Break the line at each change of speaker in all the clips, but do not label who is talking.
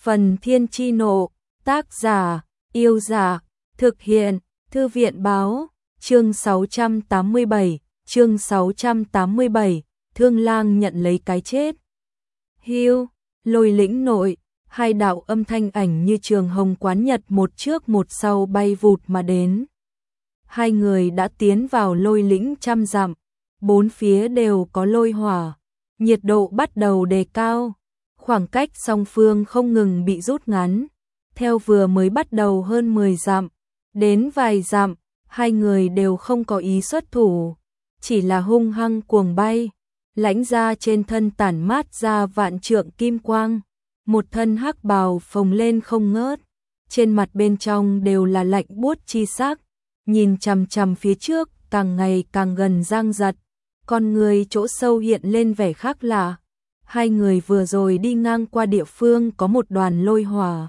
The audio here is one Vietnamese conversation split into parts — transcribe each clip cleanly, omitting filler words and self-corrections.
Phần Thiên Chi Nộ, tác giả, Yêu Dạ, thực hiện, Thư viện Báo, chương 687, Thương Lang nhận lấy cái chết. Hưu, Lôi Lĩnh nội, hai đạo âm thanh ảnh như trường hồng quán nhật một trước một sau bay vụt mà đến. Hai người đã tiến vào Lôi Lĩnh trăm dặm, bốn phía đều có lôi hỏa, nhiệt độ bắt đầu đề cao, khoảng cách song phương không ngừng bị rút ngắn, theo vừa mới bắt đầu hơn 10 dặm, đến vài dặm, hai người đều không có ý xuất thủ, chỉ là hung hăng cuồng bay, lãnh ra trên thân tản mát ra vạn trượng kim quang, một thân hắc bào phồng lên không ngớt, trên mặt bên trong đều là lạnh buốt chi sắc, nhìn chằm chằm phía trước, càng ngày càng gần Giang Giật, con người chỗ sâu hiện lên vẻ khác lạ. Hai người vừa rồi đi ngang qua địa phương có một đoàn lôi hỏa,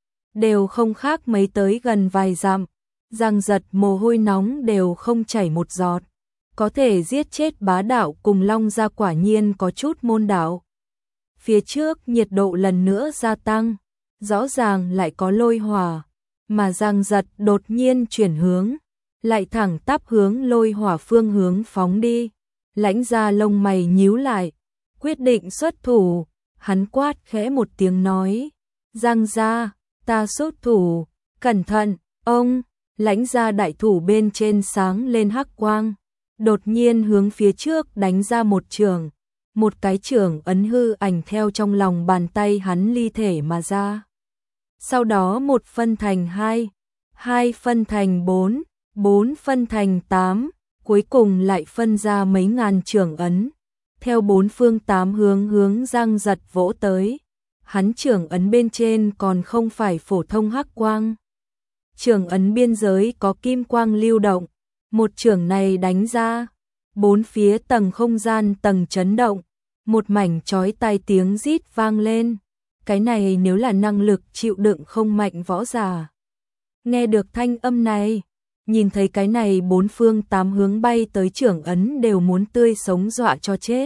đều không khác mấy tới gần vài dặm, Giang Giật mồ hôi nóng đều không chảy một giọt, có thể giết chết bá đạo cùng Long gia quả nhiên có chút môn đạo. Phía trước nhiệt độ lần nữa gia tăng, rõ ràng lại có lôi hỏa, mà Giang Giật đột nhiên chuyển hướng, lại thẳng tắp hướng lôi hỏa phương hướng phóng đi, lãnh gia lông mày nhíu lại, quyết định xuất thủ, hắn quát khẽ một tiếng nói, Giang gia, ta xuất thủ, cẩn thận, ông, lãnh gia đại thủ bên trên sáng lên hắc quang, đột nhiên hướng phía trước đánh ra một trường, một cái trường ấn hư ảnh theo trong lòng bàn tay hắn ly thể mà ra. Sau đó một phân thành hai, hai phân thành bốn, bốn phân thành 8, cuối cùng lại phân ra mấy ngàn trường ấn. Theo bốn phương tám hướng Giang Giật vỗ tới, hắn trường ấn bên trên còn không phải phổ thông hắc quang. Trường ấn biên giới có kim quang lưu động, một trường này đánh ra, bốn phía tầng không gian tầng chấn động, một mảnh chói tai tiếng rít vang lên. Cái này nếu là năng lực chịu đựng không mạnh võ giả. Nghe được thanh âm này, nhìn thấy cái này bốn phương tám hướng bay tới trưởng ấn đều muốn tươi sống dọa cho chết.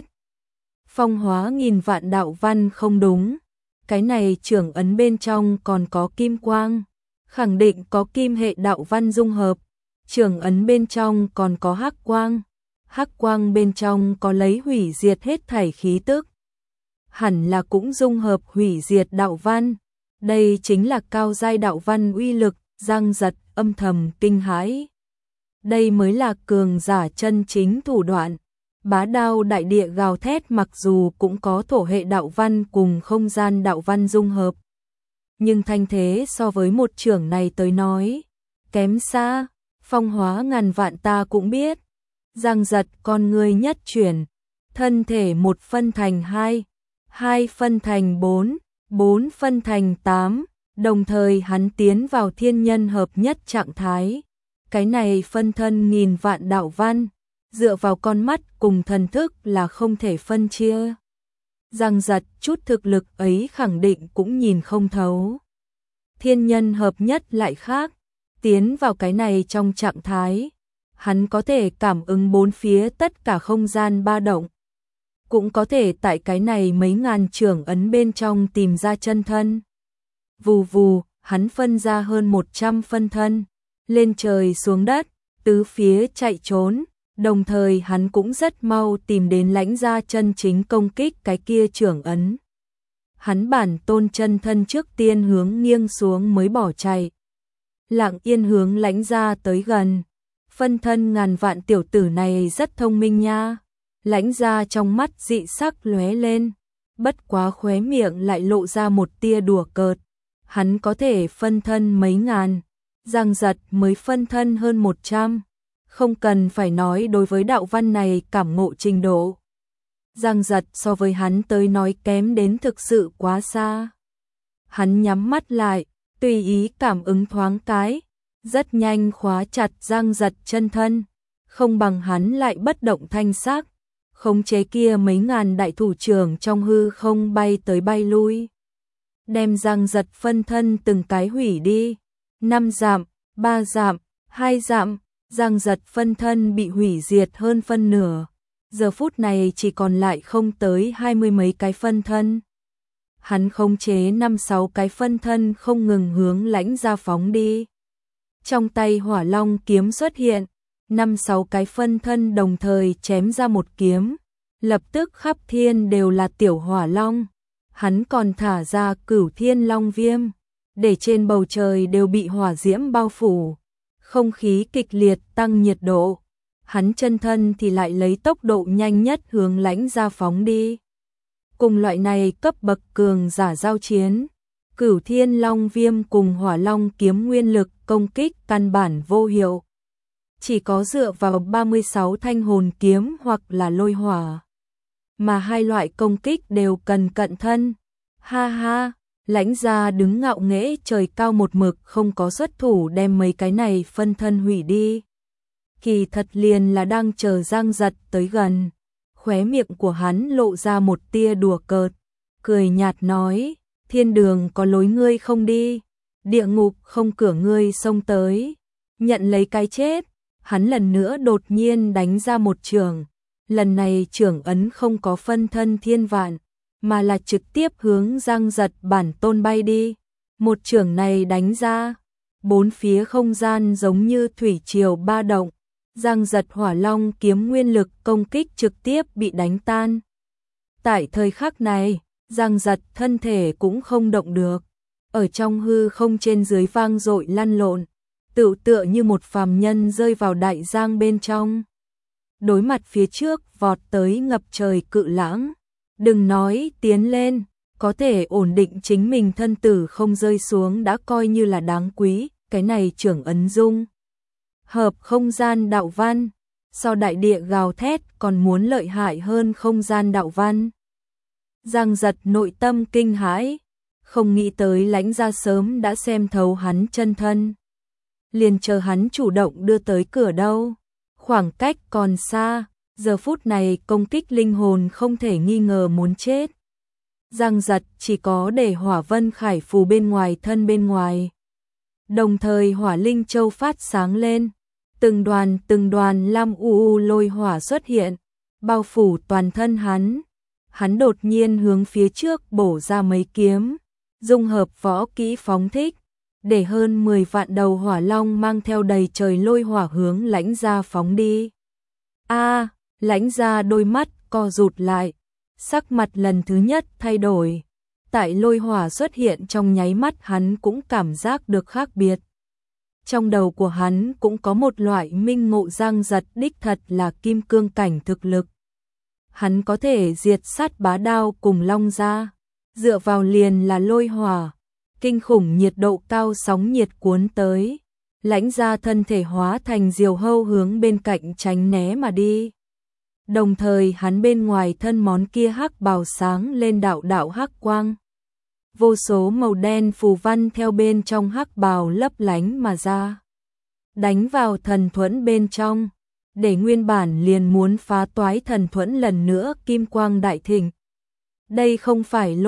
Phong hóa nghìn vạn đạo văn không đúng, cái này trưởng ấn bên trong còn có kim quang, khẳng định có kim hệ đạo văn dung hợp, trưởng ấn bên trong còn có hắc quang bên trong có lấy hủy diệt hết thảy khí tức. Hẳn là cũng dung hợp hủy diệt đạo văn, đây chính là cao giai đạo văn uy lực, Giang Giật âm thầm kinh hãi. Đây mới là cường giả chân chính thủ đoạn. Bá đao đại địa gào thét mặc dù cũng có thổ hệ đạo văn cùng không gian đạo văn dung hợp, nhưng thanh thế so với một trưởng này tới nói, kém xa, phong hóa ngàn vạn ta cũng biết. Giang Giật con người nhất chuyển, thân thể một phân thành hai, hai phân thành bốn, bốn phân thành 8, đồng thời hắn tiến vào thiên nhân hợp nhất trạng thái. Cái này phân thân nghìn vạn đạo văn, dựa vào con mắt cùng thần thức là không thể phân chia. Giang Giật chút thực lực ấy khẳng định cũng nhìn không thấu. Thiên nhân hợp nhất lại khác, tiến vào cái này trong trạng thái, hắn có thể cảm ứng bốn phía tất cả không gian ba động, cũng có thể tại cái này mấy ngàn trường ấn bên trong tìm ra chân thân. Vù vù, hắn phân ra hơn 100 phân thân, lên trời xuống đất, tứ phía chạy trốn, đồng thời hắn cũng rất mau tìm đến lãnh gia chân chính công kích cái kia trưởng ấn. Hắn bản tôn chân thân trước tiên hướng nghiêng xuống mới bỏ chạy, lặng yên hướng lãnh gia tới gần. Phân thân ngàn vạn tiểu tử này rất thông minh nha. Lãnh gia trong mắt dị sắc lóe lên, bất quá khóe miệng lại lộ ra một tia đùa cợt. Hắn có thể phân thân mấy ngàn, Giang Giật mới phân thân hơn 100. Không cần phải nói đối với đạo văn này cảm ngộ trình độ, Giang Giật so với hắn tới nói kém đến thực sự quá xa. Hắn nhắm mắt lại, tùy ý cảm ứng thoáng cái, rất nhanh khóa chặt Giang Giật chân thân, không bằng hắn lại bất động thanh sắc, khống chế kia mấy ngàn đại thủ trưởng trong hư không bay tới bay lui, đem Giang Giật phân thân từng cái hủy đi. 5 dặm, 3 dặm, 2 dặm, Giang Giật phân thân bị hủy diệt hơn phân nửa, giờ phút này chỉ còn lại không tới 20 mấy cái phân thân. hắn khống chế 5-6 cái phân thân không ngừng hướng Lãnh Gia phóng đi. Trong tay Hỏa Long kiếm xuất hiện, 5-6 cái phân thân đồng thời chém ra một kiếm, lập tức khắp thiên đều là tiểu hỏa long. Hắn còn thả ra Cửu Thiên Long Viêm, để trên bầu trời đều bị hỏa diễm bao phủ, không khí kịch liệt tăng nhiệt độ. Hắn chân thân thì lại lấy tốc độ nhanh nhất hướng Lãnh Gia phóng đi. Cùng loại này cấp bậc cường giả giao chiến, Cửu Thiên Long Viêm cùng Hỏa Long kiếm nguyên lực công kích căn bản vô hiệu. Chỉ có dựa vào 36 thanh hồn kiếm hoặc là lôi hỏa, mà hai loại công kích đều cần cận thân. Ha ha, Lãnh Gia đứng ngạo nghễ trời cao một mực không có xuất thủ đem mấy cái này phân thân hủy đi. Kỳ thật liền là đang chờ Giang Giật tới gần. Khóe miệng của hắn lộ ra một tia đùa cợt, cười nhạt nói, thiên đường có lối ngươi không đi, địa ngục không cửa ngươi xông tới. Nhận lấy cái chết, hắn lần nữa đột nhiên đánh ra một chưởng. Lần này chưởng ấn không có phân thân thiên vạn, mà là trực tiếp hướng Giang Giật bản tôn bay đi. Một chưởng này đánh ra, bốn phía không gian giống như thủy triều ba động. Giang Giật Hỏa Long kiếm nguyên lực công kích trực tiếp bị đánh tan. Tại thời khắc này, Giang Giật thân thể cũng không động được, ở trong hư không trên dưới vang dội lăn lộn, tựa như một phàm nhân rơi vào đại giang bên trong. Đối mặt phía trước vọt tới ngập trời cự lãng, đừng nói tiến lên, có thể ổn định chính mình thân tử không rơi xuống đã coi như là đáng quý. Cái này trưởng ấn dung hợp không gian đạo văn, so đại địa gào thét còn muốn lợi hại hơn không gian đạo văn. Giang Giật nội tâm kinh hãi, không nghĩ tới Lãnh Gia sớm đã xem thấu hắn chân thân, liền chờ hắn chủ động đưa tới cửa đâu. Khoảng cách còn xa, giờ phút này công kích linh hồn không thể nghi ngờ muốn chết. Giang Giật chỉ có để Hỏa Vân Khải phù bên ngoài thân bên ngoài. Đồng thời Hỏa Linh Châu phát sáng lên, từng đoàn lam u lôi hỏa xuất hiện, bao phủ toàn thân hắn. Hắn đột nhiên hướng phía trước bổ ra mấy kiếm, dung hợp võ kỹ phóng thích, để hơn 10 vạn đầu hỏa long mang theo đầy trời lôi hỏa hướng Lãnh Gia phóng đi. A, Lãnh Gia đôi mắt co rụt lại, sắc mặt lần thứ nhất thay đổi. Tại lôi hỏa xuất hiện trong nháy mắt hắn cũng cảm giác được khác biệt. Trong đầu của hắn cũng có một loại minh ngộ Giang Giật đích thật là kim cương cảnh thực lực. Hắn có thể diệt sát bá đao cùng Long Gia, dựa vào liền là lôi hỏa, kinh khủng nhiệt độ cao sóng nhiệt cuốn tới. Lãnh Gia thân thể hóa thành diều hâu hướng bên cạnh tránh né mà đi. Đồng thời hắn bên ngoài thân món kia hắc bào sáng lên đạo đạo hắc quang. Vô số màu đen phù văn theo bên trong hắc bào lấp lánh mà ra, đánh vào thần thuẫn bên trong, để nguyên bản liền muốn phá toái thần thuẫn lần nữa kim quang đại thịnh. Đây không phải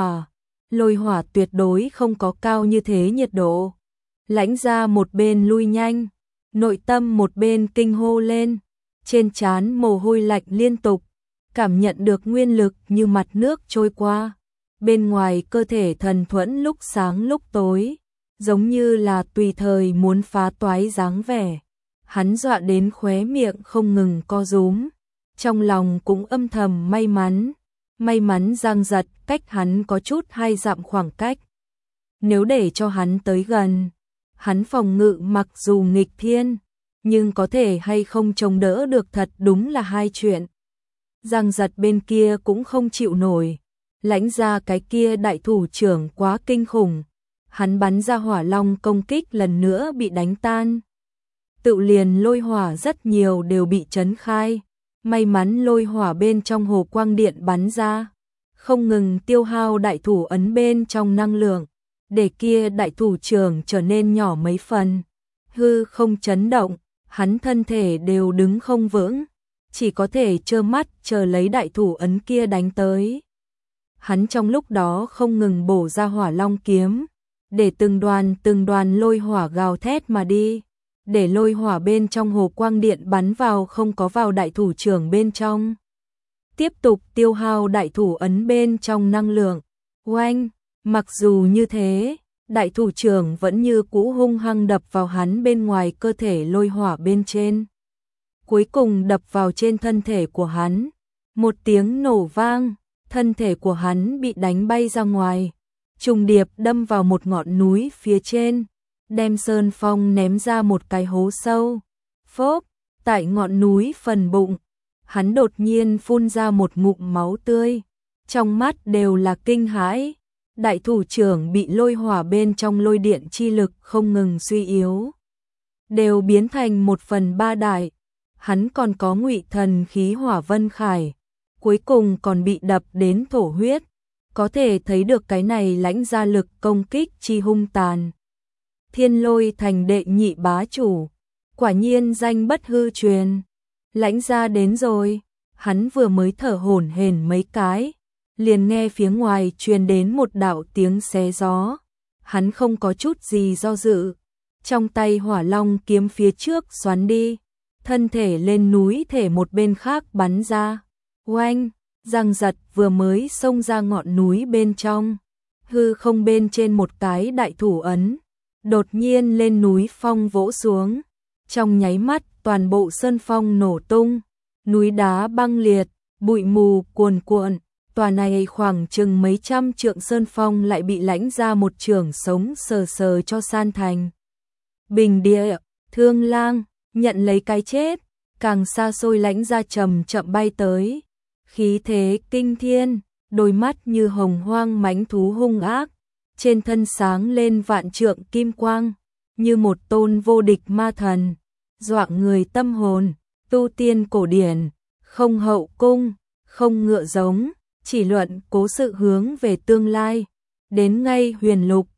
lôi hỏa tuyệt đối không có cao như thế nhiệt độ. Lãnh Gia một bên lui nhanh, nội tâm một bên kinh hô lên, trên trán mồ hôi lạnh liên tục, cảm nhận được nguyên lực như mặt nước trôi qua. Bên ngoài cơ thể thần thuẫn lúc sáng lúc tối, giống như là tùy thời muốn phá toái dáng vẻ. Hắn dọa đến khóe miệng không ngừng co rúm, trong lòng cũng âm thầm may mắn Giang Giật cách hắn có chút 2 dặm khoảng cách. Nếu để cho hắn tới gần, hắn phòng ngự mặc dù nghịch thiên, nhưng có thể hay không chống đỡ được thật đúng là hai chuyện. Giang Giật bên kia cũng không chịu nổi. Lãnh Gia cái kia đại thủ trưởng quá kinh khủng, hắn bắn ra hỏa long công kích lần nữa bị đánh tan. Tự liền lôi hỏa rất nhiều đều bị chấn khai, may mắn lôi hỏa bên trong hồ quang điện bắn ra, không ngừng tiêu hao đại thủ ấn bên trong năng lượng, để kia đại thủ trưởng trở nên nhỏ mấy phần. Hư không chấn động, hắn thân thể đều đứng không vững, chỉ có thể trơ mắt chờ lấy đại thủ ấn kia đánh tới. Hắn trong lúc đó không ngừng bổ ra hỏa long kiếm, để từng đoàn lôi hỏa gào thét mà đi, để lôi hỏa bên trong hồ quang điện bắn vào không có vào đại thủ trưởng bên trong. Tiếp tục tiêu hao đại thủ ấn bên trong năng lượng, Oanh, mặc dù như thế, đại thủ trưởng vẫn như cũ hung hăng đập vào hắn bên ngoài cơ thể lôi hỏa bên trên. Cuối cùng đập vào trên thân thể của hắn. Một tiếng nổ vang, thân thể của hắn bị đánh bay ra ngoài, trùng điệp đâm vào một ngọn núi phía trên, đem Sơn Phong ném ra một cái hố sâu. Phốp, tại ngọn núi phần bụng, hắn đột nhiên phun ra một ngụm máu tươi, trong mắt đều là kinh hãi. Đại thủ trưởng bị lôi hỏa bên trong lôi điện chi lực không ngừng suy yếu, đều biến thành 1/3 đại. Hắn còn có ngụy thần khí hỏa vân khải, cuối cùng còn bị đập đến thổ huyết, có thể thấy được cái này lãnh gia lực công kích chi hung tàn. Thiên Lôi Thành đệ nhị bá chủ, quả nhiên danh bất hư truyền. Lãnh gia đến rồi, hắn vừa mới thở hổn hển mấy cái, liền nghe phía ngoài truyền đến một đạo tiếng xé gió. Hắn không có chút gì do dự, trong tay hỏa long kiếm phía trước xoắn đi, thân thể lên núi thể một bên khác bắn ra. Oanh, Giang Giật vừa mới xông ra ngọn núi bên trong, hư không bên trên một cái đại thủ ấn, đột nhiên lên núi phong vỗ xuống, trong nháy mắt toàn bộ sơn phong nổ tung, núi đá băng liệt, bụi mù cuồn cuộn, tòa này khoảng chừng mấy trăm trượng sơn phong lại bị lãnh ra một chưởng sống sờ sờ cho san thành bình địa. Thương Lang nhận lấy cái chết, càng xa xôi lãnh ra chậm chậm bay tới, khí thế kinh thiên, đôi mắt như hồng hoang mãnh thú hung ác, trên thân sáng lên vạn trượng kim quang, như một tôn vô địch ma thần, dọa người tâm hồn. Tu tiên cổ điển, không hậu cung, không ngựa giống, chỉ luận cố sự hướng về tương lai, đến ngay huyền lục,